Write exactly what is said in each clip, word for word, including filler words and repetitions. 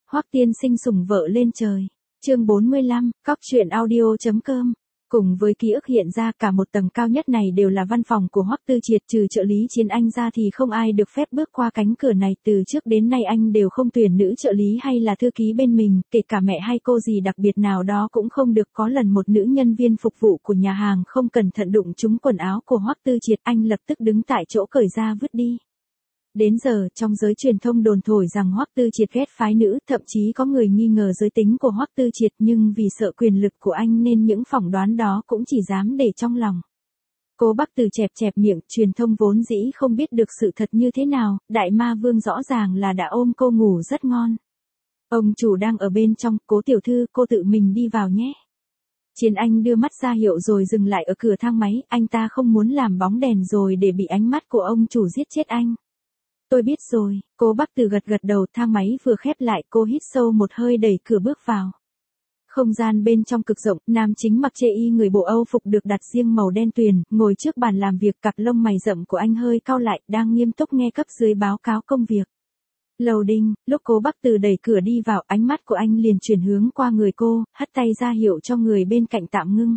Hoắc tiên sinh sủng vợ lên trời. Chương bốn mươi lăm, cóc truyện audio.com. Cùng với ký ức hiện ra, cả một tầng cao nhất này đều là văn phòng của Hoắc Tư Triệt, trừ trợ lý Chiến Anh ra thì không ai được phép bước qua cánh cửa này, từ trước đến nay anh đều không tuyển nữ trợ lý hay là thư ký bên mình, kể cả mẹ hay cô gì đặc biệt nào đó cũng không được. Có lần một nữ nhân viên phục vụ của nhà hàng không cẩn thận đụng trúng quần áo của Hoắc Tư Triệt, anh lập tức đứng tại chỗ cởi ra vứt đi. Đến giờ, trong giới truyền thông đồn thổi rằng Hoắc Tư Triệt ghét phái nữ, thậm chí có người nghi ngờ giới tính của Hoắc Tư Triệt, nhưng vì sợ quyền lực của anh nên những phỏng đoán đó cũng chỉ dám để trong lòng. Cố Bắc Từ chẹp chẹp miệng, truyền thông vốn dĩ không biết được sự thật như thế nào, Đại Ma Vương rõ ràng là đã ôm cô ngủ rất ngon. Ông chủ đang ở bên trong, Cố tiểu thư, cô tự mình đi vào nhé. Chiến Anh đưa mắt ra hiệu rồi dừng lại ở cửa thang máy, anh ta không muốn làm bóng đèn rồi để bị ánh mắt của ông chủ giết chết anh. Tôi biết rồi, Cố Bắc Từ gật gật đầu, thang máy vừa khép lại, cô hít sâu một hơi đẩy cửa bước vào. Không gian bên trong cực rộng, nam chính mặc chê y người bộ Âu phục được đặt riêng màu đen tuyền, ngồi trước bàn làm việc, cặp lông mày rậm của anh hơi cau lại, đang nghiêm túc nghe cấp dưới báo cáo công việc. Loading, lúc Cố Bắc Từ đẩy cửa đi vào, ánh mắt của anh liền chuyển hướng qua người cô, hất tay ra hiệu cho người bên cạnh tạm ngưng.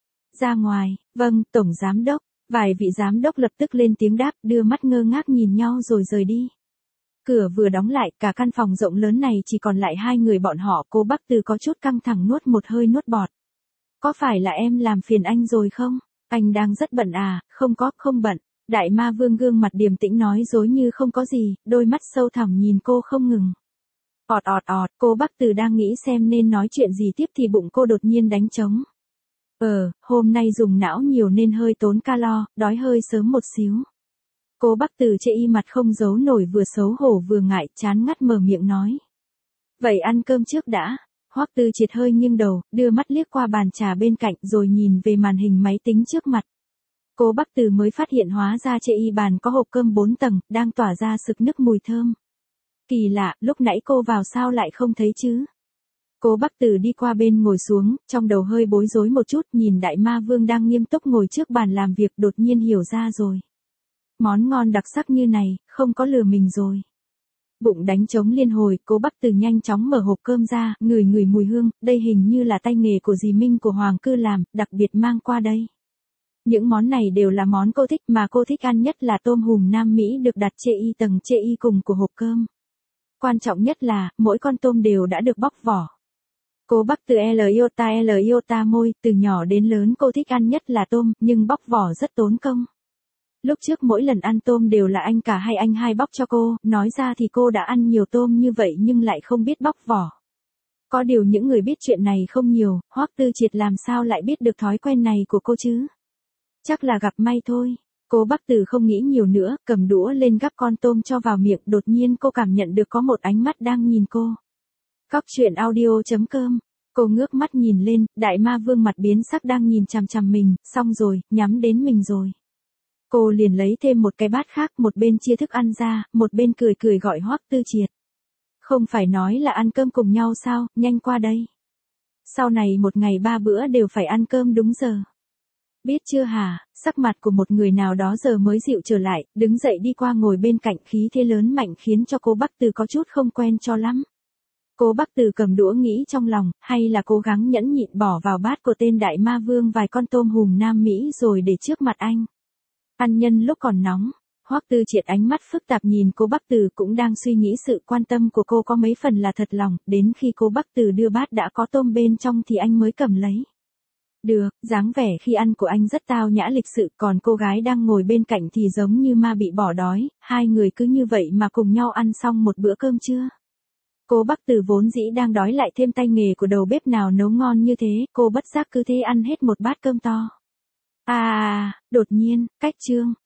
Ra ngoài, vâng, Tổng Giám Đốc. Vài vị giám đốc lập tức lên tiếng đáp, đưa mắt ngơ ngác nhìn nhau rồi rời đi. Cửa vừa đóng lại, cả căn phòng rộng lớn này chỉ còn lại hai người bọn họ. Cố Bắc Từ có chút căng thẳng nuốt một hơi nuốt bọt. Có phải là em làm phiền anh rồi không? Anh đang rất bận à? Không có, không bận. Đại Ma Vương gương mặt điềm tĩnh nói dối như không có gì, đôi mắt sâu thẳm nhìn cô không ngừng. Ọt ọt ọt, Cố Bắc Từ đang nghĩ xem nên nói chuyện gì tiếp thì bụng cô đột nhiên đánh trống. Ờ, hôm nay dùng não nhiều nên hơi tốn calo, đói hơi sớm một xíu. Cố Bắc Từ chê y mặt không giấu nổi, vừa xấu hổ vừa ngại, chán ngắt mở miệng nói. Vậy ăn cơm trước đã. Hoắc Tư Triệt hơi nghiêng đầu, đưa mắt liếc qua bàn trà bên cạnh rồi nhìn về màn hình máy tính trước mặt. Cố Bắc Từ mới phát hiện hóa ra chê y bàn có hộp cơm bốn tầng, đang tỏa ra sực nức mùi thơm. Kỳ lạ, lúc nãy cô vào sao lại không thấy chứ? Cố Bắc Từ đi qua bên ngồi xuống, trong đầu hơi bối rối một chút, nhìn Đại Ma Vương đang nghiêm túc ngồi trước bàn làm việc, đột nhiên hiểu ra rồi. Món ngon đặc sắc như này, không có lừa mình rồi. Bụng đánh trống liên hồi, Cố Bắc Từ nhanh chóng mở hộp cơm ra, ngửi ngửi mùi hương, đây hình như là tay nghề của dì Minh của Hoàng Cư làm, đặc biệt mang qua đây. Những món này đều là món cô thích, mà cô thích ăn nhất là tôm hùm Nam Mỹ được đặt chê y tầng chê y cùng của hộp cơm. Quan trọng nhất là, mỗi con tôm đều đã được bóc vỏ. Cố Bắc Từ L iota L iota môi, từ nhỏ đến lớn cô thích ăn nhất là tôm, nhưng bóc vỏ rất tốn công. Lúc trước mỗi lần ăn tôm đều là anh cả hay anh hai bóc cho cô, nói ra thì cô đã ăn nhiều tôm như vậy nhưng lại không biết bóc vỏ. Có điều những người biết chuyện này không nhiều, Hoắc Tư Triệt làm sao lại biết được thói quen này của cô chứ? Chắc là gặp may thôi. Cố Bắc Từ không nghĩ nhiều nữa, cầm đũa lên gắp con tôm cho vào miệng, đột nhiên cô cảm nhận được có một ánh mắt đang nhìn cô. Cóc truyện audio.com. Cô ngước mắt nhìn lên, Đại Ma Vương mặt biến sắc đang nhìn chằm chằm mình, xong rồi, nhắm đến mình rồi. Cô liền lấy thêm một cái bát khác, một bên chia thức ăn ra, một bên cười cười gọi Hoắc Tư Triệt. Không phải nói là ăn cơm cùng nhau sao, nhanh qua đây. Sau này một ngày ba bữa đều phải ăn cơm đúng giờ. Biết chưa hả? Sắc mặt của một người nào đó giờ mới dịu trở lại, đứng dậy đi qua ngồi bên cạnh, khí thế lớn mạnh khiến cho Cố Bắc Từ có chút không quen cho lắm. Cố Bắc Từ cầm đũa nghĩ trong lòng, hay là cố gắng nhẫn nhịn bỏ vào bát của tên Đại Ma Vương vài con tôm hùm Nam Mỹ rồi để trước mặt anh. Ăn nhân lúc còn nóng. Hoắc Tư Triệt ánh mắt phức tạp nhìn Cố Bắc Từ, cũng đang suy nghĩ sự quan tâm của cô có mấy phần là thật lòng, đến khi Cố Bắc Từ đưa bát đã có tôm bên trong thì anh mới cầm lấy. Được, dáng vẻ khi ăn của anh rất tao nhã lịch sự, còn cô gái đang ngồi bên cạnh thì giống như ma bị bỏ đói, hai người cứ như vậy mà cùng nhau ăn xong một bữa cơm trưa. Cố Bắc Từ vốn dĩ đang đói, lại thêm tay nghề của đầu bếp nào nấu ngon như thế, cô bất giác cứ thế ăn hết một bát cơm to. À, đột nhiên, cách chương,